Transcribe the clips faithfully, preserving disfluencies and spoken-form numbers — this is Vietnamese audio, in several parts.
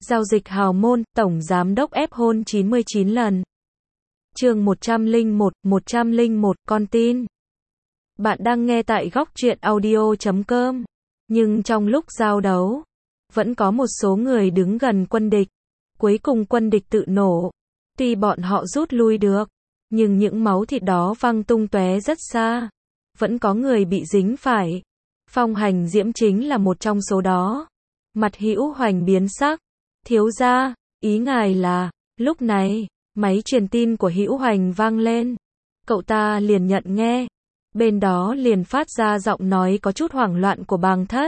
Giao dịch hào môn, tổng giám đốc ép hôn chín mươi chín lần. Chương một trăm lẻ một, một trăm lẻ một, con tin. Bạn đang nghe tại góc truyện audio chấm com. Nhưng trong lúc giao đấu, vẫn có một số người đứng gần quân địch. Cuối cùng quân địch tự nổ. Tuy bọn họ rút lui được, nhưng những máu thịt đó văng tung tóe rất xa. Vẫn có người bị dính phải. Phong Hành Diễm chính là một trong số đó. Mặt Hữu Hoành biến sắc. Thiếu gia, ý ngài là, lúc này, máy truyền tin của Hữu Hoành vang lên. Cậu ta liền nhận nghe. Bên đó liền phát ra giọng nói có chút hoảng loạn của Bàng Thất.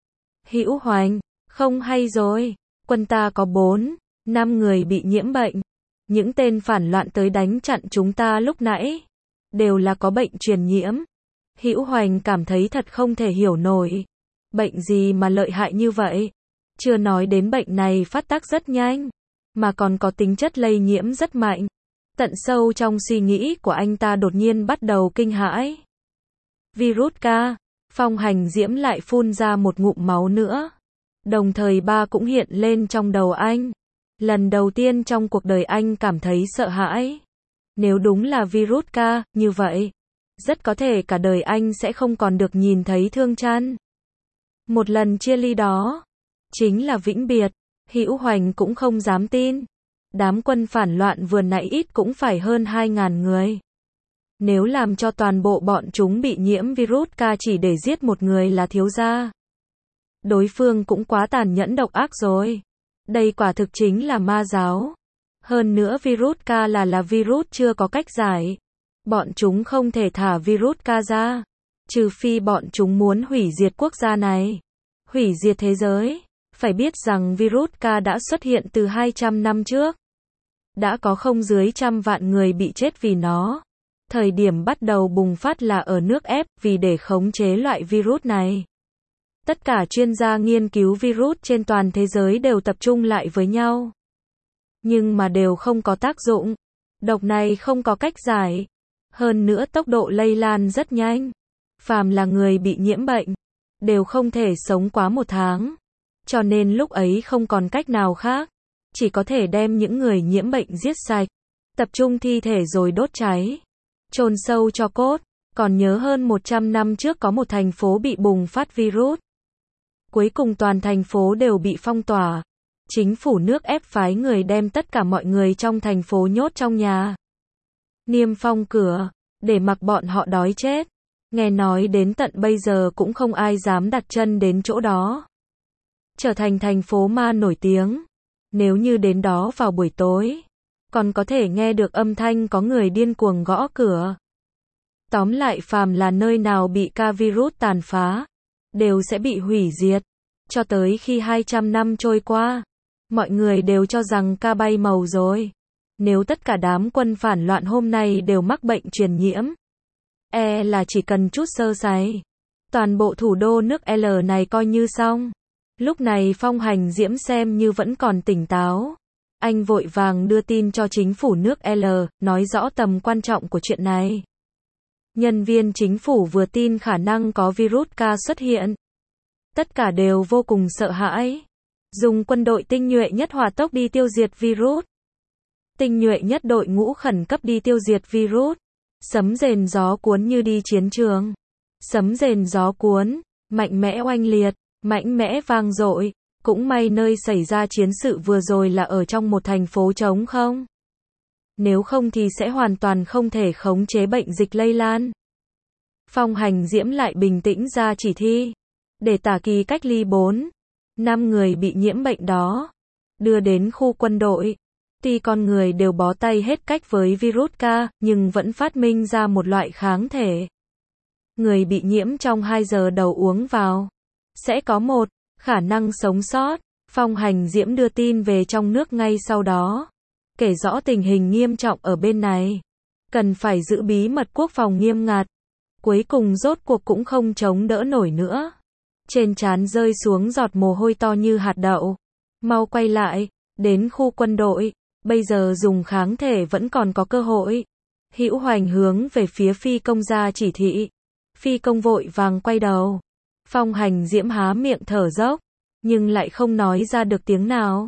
Hữu Hoành, không hay rồi, quân ta có bốn, năm người bị nhiễm bệnh. Những tên phản loạn tới đánh chặn chúng ta lúc nãy, đều là có bệnh truyền nhiễm. Hữu Hoành cảm thấy thật không thể hiểu nổi. Bệnh gì mà lợi hại như vậy? Chưa nói đến bệnh này phát tác rất nhanh, mà còn có tính chất lây nhiễm rất mạnh. Tận sâu trong suy nghĩ của anh ta đột nhiên bắt đầu kinh hãi. Virus K, Phong Hành Diễm lại phun ra một ngụm máu nữa. Đồng thời ba cũng hiện lên trong đầu anh. Lần đầu tiên trong cuộc đời anh cảm thấy sợ hãi. Nếu đúng là virus K, như vậy, rất có thể cả đời anh sẽ không còn được nhìn thấy Thương Trăn. Một lần chia ly đó, chính là vĩnh biệt. Hữu Hoành cũng không dám tin. Đám quân phản loạn vừa nãy ít cũng phải hơn hai ngàn người. Nếu làm cho toàn bộ bọn chúng bị nhiễm virus K chỉ để giết một người là thiếu gia, đối phương cũng quá tàn nhẫn độc ác rồi. Đây quả thực chính là ma giáo. Hơn nữa virus K là là virus chưa có cách giải. Bọn chúng không thể thả virus K ra, trừ phi bọn chúng muốn hủy diệt quốc gia này, hủy diệt thế giới. Phải biết rằng virus K đã xuất hiện từ hai trăm năm trước. Đã có không dưới trăm vạn người bị chết vì nó. Thời điểm bắt đầu bùng phát là ở nước ép, vì để khống chế loại virus này. Tất cả chuyên gia nghiên cứu virus trên toàn thế giới đều tập trung lại với nhau. Nhưng mà đều không có tác dụng. Độc này không có cách giải. Hơn nữa tốc độ lây lan rất nhanh. Phàm là người bị nhiễm bệnh, đều không thể sống quá một tháng. Cho nên lúc ấy không còn cách nào khác. Chỉ có thể đem những người nhiễm bệnh giết sạch. Tập trung thi thể rồi đốt cháy. Chôn sâu cho cốt. Còn nhớ hơn một trăm năm trước có một thành phố bị bùng phát virus. Cuối cùng toàn thành phố đều bị phong tỏa. Chính phủ nước ép phái người đem tất cả mọi người trong thành phố nhốt trong nhà. Niêm phong cửa, để mặc bọn họ đói chết. Nghe nói đến tận bây giờ cũng không ai dám đặt chân đến chỗ đó. Trở thành thành phố ma nổi tiếng. Nếu như đến đó vào buổi tối, còn có thể nghe được âm thanh có người điên cuồng gõ cửa. Tóm lại phàm là nơi nào bị ca virus tàn phá, đều sẽ bị hủy diệt. Cho tới khi hai trăm năm trôi qua, mọi người đều cho rằng ca bay màu rồi. Nếu tất cả đám quân phản loạn hôm nay đều mắc bệnh truyền nhiễm, e là chỉ cần chút sơ sẩy, toàn bộ thủ đô nước L này coi như xong. Lúc này Phong Hành Diễm xem như vẫn còn tỉnh táo. Anh vội vàng đưa tin cho chính phủ nước L, nói rõ tầm quan trọng của chuyện này. Nhân viên chính phủ vừa tin khả năng có virus K xuất hiện, tất cả đều vô cùng sợ hãi. Dùng quân đội tinh nhuệ nhất hỏa tốc đi tiêu diệt virus. Tinh nhuệ nhất đội ngũ khẩn cấp đi tiêu diệt virus. Sấm rền gió cuốn như đi chiến trường. Sấm rền gió cuốn, mạnh mẽ oanh liệt, mạnh mẽ vang dội. Cũng may nơi xảy ra chiến sự vừa rồi là ở trong một thành phố trống không. Nếu không thì sẽ hoàn toàn không thể khống chế bệnh dịch lây lan. Phong Hành Diễm lại bình tĩnh ra chỉ thi. Để Tả Kỳ cách ly bốn, năm người bị nhiễm bệnh đó. Đưa đến khu quân đội. Tuy con người đều bó tay hết cách với virus K, nhưng vẫn phát minh ra một loại kháng thể. Người bị nhiễm trong hai giờ đầu uống vào, sẽ có một khả năng sống sót. Phong Hành Diễm đưa tin về trong nước ngay sau đó. Kể rõ tình hình nghiêm trọng ở bên này. Cần phải giữ bí mật quốc phòng nghiêm ngặt. Cuối cùng rốt cuộc cũng không chống đỡ nổi nữa. Trên trán rơi xuống giọt mồ hôi to như hạt đậu. Mau quay lại, đến khu quân đội. Bây giờ dùng kháng thể vẫn còn có cơ hội. Hữu Hoành hướng về phía phi công ra chỉ thị. Phi công vội vàng quay đầu. Phong Hành Diễm há miệng thở dốc, nhưng lại không nói ra được tiếng nào.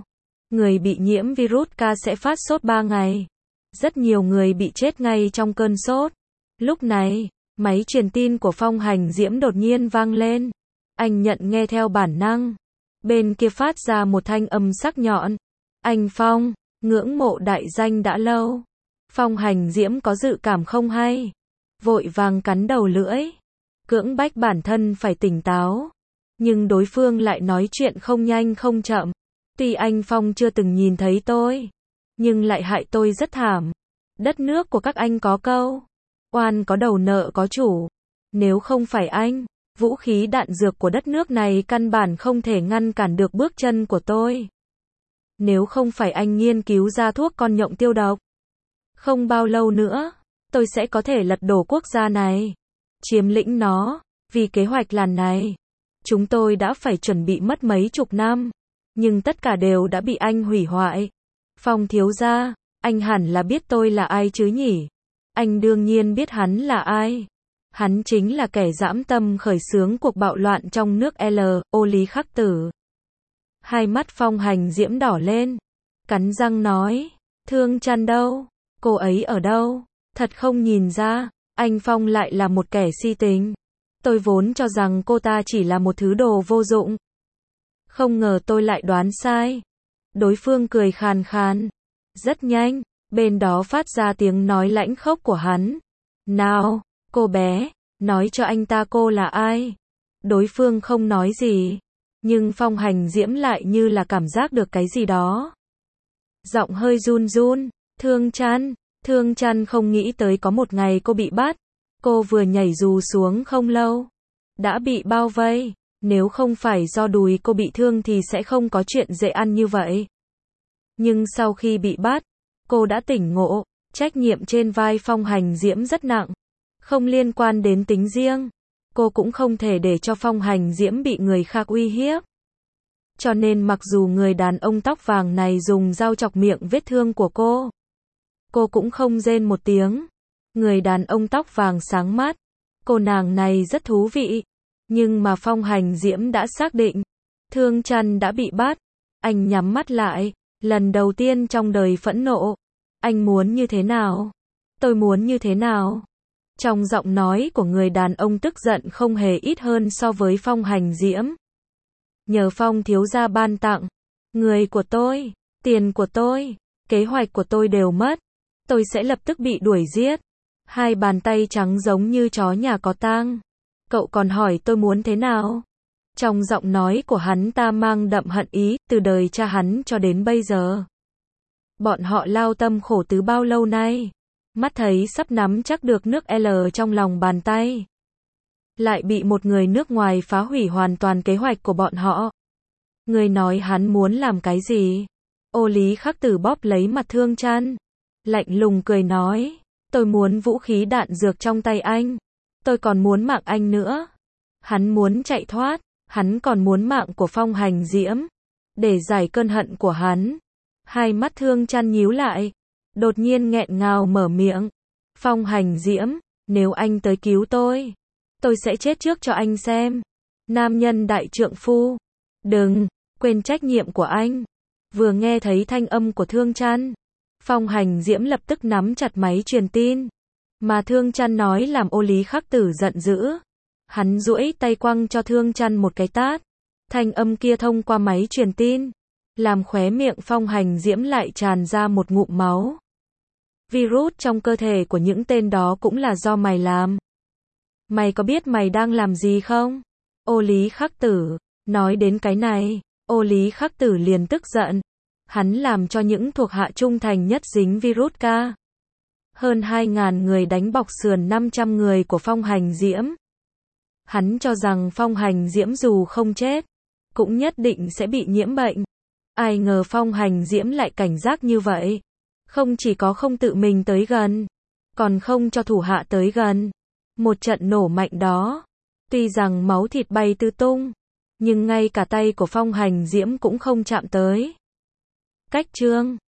Người bị nhiễm virus K sẽ phát sốt ba ngày. Rất nhiều người bị chết ngay trong cơn sốt. Lúc này, máy truyền tin của Phong Hành Diễm đột nhiên vang lên. Anh nhận nghe theo bản năng. Bên kia phát ra một thanh âm sắc nhọn. Anh Phong, ngưỡng mộ đại danh đã lâu. Phong Hành Diễm có dự cảm không hay. Vội vàng cắn đầu lưỡi. Cưỡng bách bản thân phải tỉnh táo. Nhưng đối phương lại nói chuyện không nhanh không chậm. Tuy anh Phong chưa từng nhìn thấy tôi, nhưng lại hại tôi rất thảm. Đất nước của các anh có câu, oan có đầu nợ có chủ. Nếu không phải anh, vũ khí đạn dược của đất nước này căn bản không thể ngăn cản được bước chân của tôi. Nếu không phải anh nghiên cứu ra thuốc con nhộng tiêu độc, không bao lâu nữa, tôi sẽ có thể lật đổ quốc gia này, chiếm lĩnh nó. Vì kế hoạch lần này, chúng tôi đã phải chuẩn bị mất mấy chục năm, nhưng tất cả đều đã bị anh hủy hoại. Phong thiếu gia, anh hẳn là biết tôi là ai chứ nhỉ? Anh đương nhiên biết hắn là ai. Hắn chính là kẻ dã tâm khởi xướng cuộc bạo loạn trong nước L, Ô Lý Khắc Tử. Hai mắt Phong Hành Diễm đỏ lên, cắn răng nói, Thương Trăn đâu? Cô ấy ở đâu? Thật không nhìn ra, anh Phong lại là một kẻ si tình. Tôi vốn cho rằng cô ta chỉ là một thứ đồ vô dụng. Không ngờ tôi lại đoán sai. Đối phương cười khàn khàn. Rất nhanh, bên đó phát ra tiếng nói lãnh khốc của hắn. Nào, cô bé, nói cho anh ta cô là ai? Đối phương không nói gì. Nhưng Phong Hành Diễm lại như là cảm giác được cái gì đó. Giọng hơi run run. Thương Trăn, Thương Trăn không nghĩ tới có một ngày cô bị bắt. Cô vừa nhảy dù xuống không lâu, đã bị bao vây. Nếu không phải do đùi cô bị thương thì sẽ không có chuyện dễ ăn như vậy. Nhưng sau khi bị bắt, cô đã tỉnh ngộ. Trách nhiệm trên vai Phong Hành Diễm rất nặng, không liên quan đến tính riêng. Cô cũng không thể để cho Phong Hành Diễm bị người khác uy hiếp. Cho nên mặc dù người đàn ông tóc vàng này dùng dao chọc miệng vết thương của cô, cô cũng không rên một tiếng. Người đàn ông tóc vàng sáng mắt. Cô nàng này rất thú vị. Nhưng mà Phong Hành Diễm đã xác định, Thương Trăn đã bị bắt. Anh nhắm mắt lại, lần đầu tiên trong đời phẫn nộ. Anh muốn như thế nào? Tôi muốn như thế nào? Trong giọng nói của người đàn ông tức giận không hề ít hơn so với Phong Hành Diễm. Nhờ Phong thiếu gia ban tặng, người của tôi, tiền của tôi, kế hoạch của tôi đều mất. Tôi sẽ lập tức bị đuổi giết. Hai bàn tay trắng giống như chó nhà có tang. Cậu còn hỏi tôi muốn thế nào? Trong giọng nói của hắn ta mang đậm hận ý, từ đời cha hắn cho đến bây giờ. Bọn họ lao tâm khổ tứ bao lâu nay, mắt thấy sắp nắm chắc được nước L trong lòng bàn tay. Lại bị một người nước ngoài phá hủy hoàn toàn kế hoạch của bọn họ. Người nói hắn muốn làm cái gì? Ô Lý Khắc Tử bóp lấy mặt Thương Trăn, lạnh lùng cười nói, tôi muốn vũ khí đạn dược trong tay anh. Tôi còn muốn mạng anh nữa. Hắn muốn chạy thoát, hắn còn muốn mạng của Phong Hành Diễm. Để giải cơn hận của hắn. Hai mắt Thương Trăn nhíu lại. Đột nhiên nghẹn ngào mở miệng. Phong Hành Diễm, nếu anh tới cứu tôi, tôi sẽ chết trước cho anh xem. Nam nhân đại trượng phu. Đừng, quên trách nhiệm của anh. Vừa nghe thấy thanh âm của Thương Trăn, Phong Hành Diễm lập tức nắm chặt máy truyền tin. Mà Thương Trăn nói làm Ô Lý Khắc Tử giận dữ. Hắn duỗi tay quăng cho Thương Trăn một cái tát. Thanh âm kia thông qua máy truyền tin, làm khóe miệng Phong Hành Diễm lại tràn ra một ngụm máu. Virus trong cơ thể của những tên đó cũng là do mày làm. Mày có biết mày đang làm gì không? Ô Lý Khắc Tử. Nói đến cái này, Ô Lý Khắc Tử liền tức giận. Hắn làm cho những thuộc hạ trung thành nhất dính virus K. Hơn hai ngàn người đánh bọc sườn năm trăm người của Phong Hành Diễm. Hắn cho rằng Phong Hành Diễm dù không chết, cũng nhất định sẽ bị nhiễm bệnh. Ai ngờ Phong Hành Diễm lại cảnh giác như vậy. Không chỉ có không tự mình tới gần, còn không cho thủ hạ tới gần. Một trận nổ mạnh đó, tuy rằng máu thịt bay tứ tung, nhưng ngay cả tay của Phong Hành Diễm cũng không chạm tới. Cách chương